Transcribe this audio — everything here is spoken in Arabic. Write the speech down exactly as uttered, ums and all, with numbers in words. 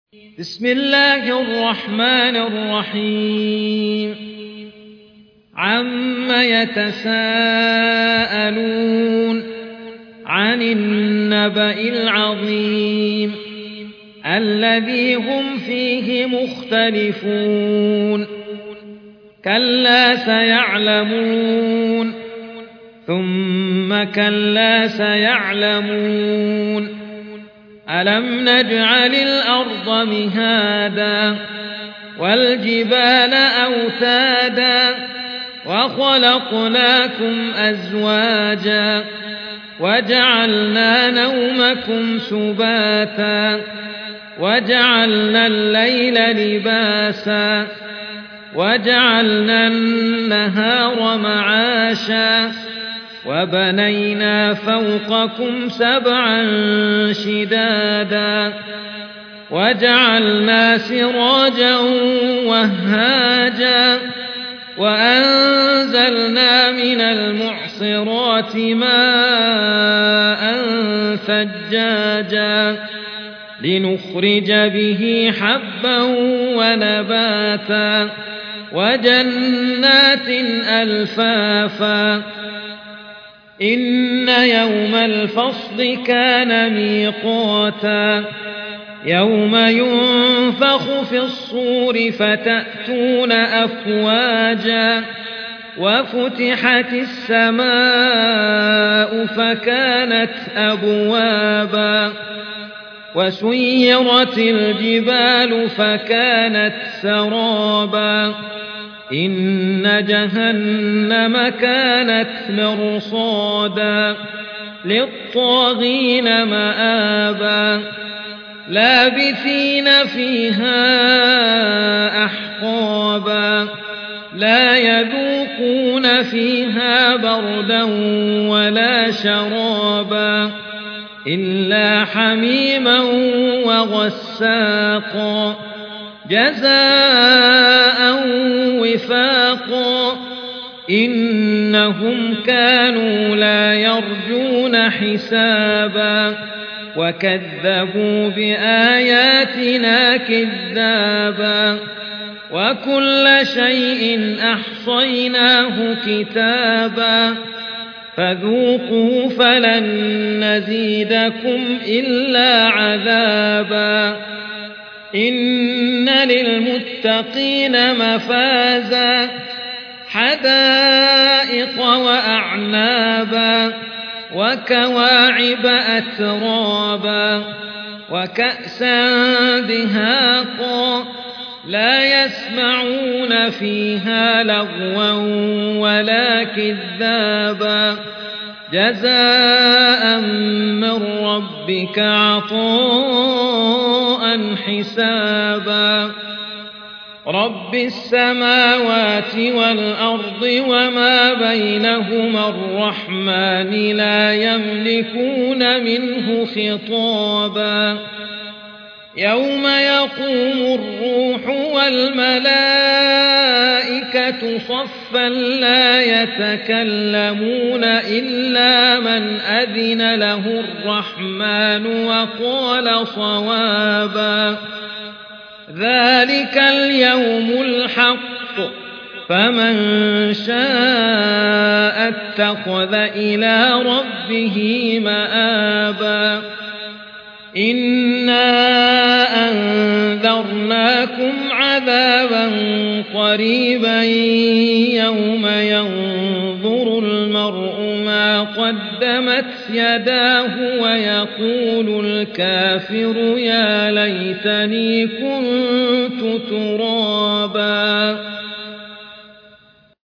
بسم الله الرحمن الرحيم عم يتساءلون عن النبأ العظيم الذي هم فيه مختلفون كلا سيعلمون ثم كلا سيعلمون ألم نجعل الأرض مهادا والجبال أوتادا وخلقناكم أزواجا وجعلنا نومكم سباتا وجعلنا الليل لباسا وجعلنا النهار معاشا وبنينا فوقكم سبعا شدادا وجعلنا سراجا وهاجا وأنزلنا من المعصرات ماء ثجاجا لنخرج به حبا ونباتا وجنات ألفافا إن يوم الفصل كان ميقاتا يوم ينفخ في الصور فتأتون أفواجا وفتحت السماء فكانت أبوابا وسيرت الجبال فكانت سرابا إن جهنم كانت مرصادا للطاغين مآبا لابثين فيها أحقابا لا يذوقون فيها بردا ولا شرابا إلا حميما وغساقا جزاء وفاقا إنهم كانوا لا يرجون حسابا وكذبوا بآياتنا كذابا وكل شيء أحصيناه كتابا فذوقوا فلن نزيدكم إلا عذابا إن للمتقين مفازا حدائق وأعنابا وكواعب أترابا وكأسا دهاقا لا يسمعون فيها لغوا ولا كذابا جزاء من ربك عطاء حسابا رب السماوات والأرض وما بينهما الرحمن لا يملكون منه خطابا يوم يقوم الروح والملائكة صفا لا يتكلمون إلا من أذن له الرحمن وقال صوابا ذلك اليوم الحق فمن شاء اتخذ إلى ربه مآبا إنا أنذرناكم عذابا قريبا يوم ينظر المرء ما قدمت يداه ويقول الكافر يا ليتني كنت ترابا